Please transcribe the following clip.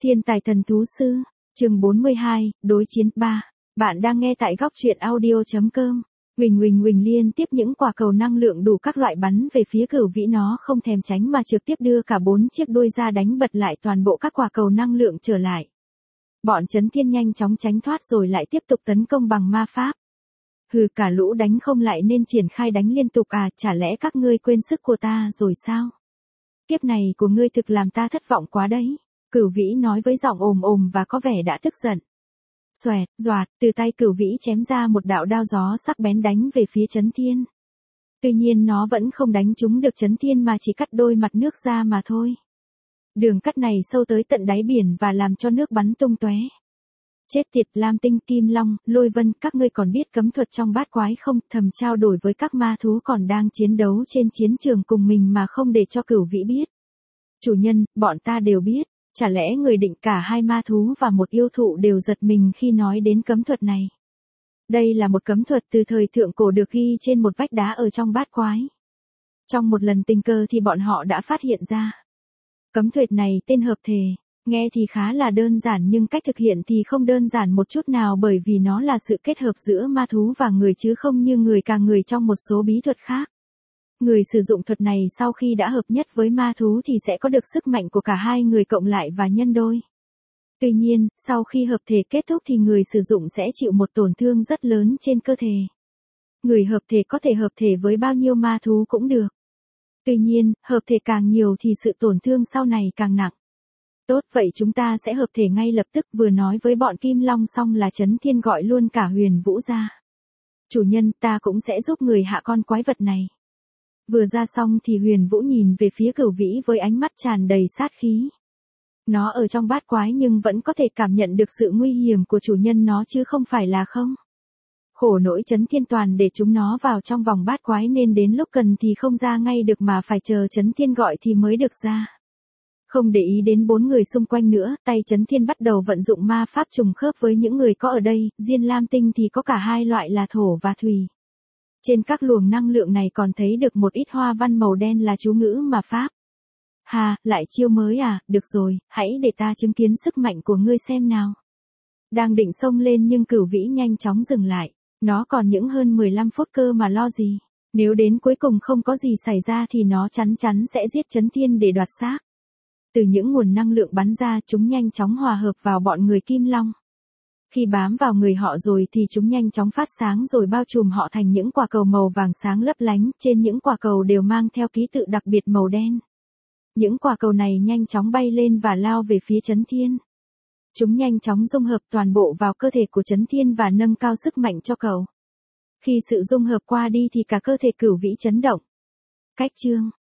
Thiên tài thần thú sư, chương 42, đối chiến 3. Bạn đang nghe tại góc truyện audio.com. Huỳnh liên tiếp những quả cầu năng lượng đủ các loại bắn về phía Cửu Vĩ, nó không thèm tránh mà trực tiếp đưa cả 4 chiếc đuôi ra đánh bật lại toàn bộ các quả cầu năng lượng trở lại. Bọn Chấn Thiên nhanh chóng tránh thoát rồi lại tiếp tục tấn công bằng ma pháp. Hừ, cả lũ đánh không lại nên triển khai đánh liên tục à, chả lẽ các ngươi quên sức của ta rồi sao? Kiếp này của ngươi thực làm ta thất vọng quá đấy. Cửu Vĩ nói với giọng ồm và có vẻ đã tức giận. Xoẹt, doạt, từ tay Cửu Vĩ chém ra một đạo đao gió sắc bén đánh về phía Chấn Thiên. Tuy nhiên nó vẫn không đánh trúng được Chấn Thiên mà chỉ cắt đôi mặt nước ra mà thôi. Đường cắt này sâu tới tận đáy biển và làm cho nước bắn tung tóe. Chết tiệt, Lam Tinh, Kim Long, Lôi Vân, các ngươi còn biết cấm thuật trong bát quái không? Thầm trao đổi với các ma thú còn đang chiến đấu trên chiến trường cùng mình mà không để cho Cửu Vĩ biết. Chủ nhân, bọn ta đều biết. Chả lẽ người định cả hai ma thú và một yêu thụ đều giật mình khi nói đến cấm thuật này? Đây là một cấm thuật từ thời thượng cổ được ghi trên một vách đá ở trong bát quái. Trong một lần tình cờ thì bọn họ đã phát hiện ra. Cấm thuật này tên hợp thể, nghe thì khá là đơn giản nhưng cách thực hiện thì không đơn giản một chút nào, bởi vì nó là sự kết hợp giữa ma thú và người chứ không như người cả người trong một số bí thuật khác. Người sử dụng thuật này sau khi đã hợp nhất với ma thú thì sẽ có được sức mạnh của cả hai người cộng lại và nhân đôi. Tuy nhiên, sau khi hợp thể kết thúc thì người sử dụng sẽ chịu một tổn thương rất lớn trên cơ thể. Người hợp thể có thể hợp thể với bao nhiêu ma thú cũng được. Tuy nhiên, hợp thể càng nhiều thì sự tổn thương sau này càng nặng. Tốt, vậy chúng ta sẽ hợp thể ngay lập tức. Vừa nói với bọn Kim Long xong là Chấn Thiên gọi luôn cả Huyền Vũ ra. Chủ nhân, ta cũng sẽ giúp người hạ con quái vật này. Vừa ra xong thì Huyền Vũ nhìn về phía Cửu Vĩ với ánh mắt tràn đầy sát khí. Nó ở trong bát quái nhưng vẫn có thể cảm nhận được sự nguy hiểm của chủ nhân nó chứ không phải là không. Khổ nỗi Chấn Thiên toàn để chúng nó vào trong vòng bát quái nên đến lúc cần thì không ra ngay được mà phải chờ Chấn Thiên gọi thì mới được ra. Không để ý đến 4 người xung quanh nữa, tay Chấn Thiên bắt đầu vận dụng ma pháp trùng khớp với những người có ở đây, riêng Lam Tinh thì có cả hai loại là thổ và thủy. Trên các luồng năng lượng này còn thấy được một ít hoa văn màu đen là chú ngữ mà pháp. Hà, lại chiêu mới à, được rồi, hãy để ta chứng kiến sức mạnh của ngươi xem nào. Đang định xông lên nhưng Cửu Vĩ nhanh chóng dừng lại, nó còn những hơn 15 phút cơ mà lo gì. Nếu đến cuối cùng không có gì xảy ra thì nó chắn sẽ giết Chấn Thiên để đoạt xác. Từ những nguồn năng lượng bắn ra chúng nhanh chóng hòa hợp vào bọn người Kim Long. Khi bám vào người họ rồi thì chúng nhanh chóng phát sáng rồi bao trùm họ thành những quả cầu màu vàng sáng lấp lánh, trên những quả cầu đều mang theo ký tự đặc biệt màu đen. Những quả cầu này nhanh chóng bay lên và lao về phía Chấn Thiên. Chúng nhanh chóng dung hợp toàn bộ vào cơ thể của Chấn Thiên và nâng cao sức mạnh cho cậu. Khi sự dung hợp qua đi thì cả cơ thể Cửu Vĩ chấn động. Cách chương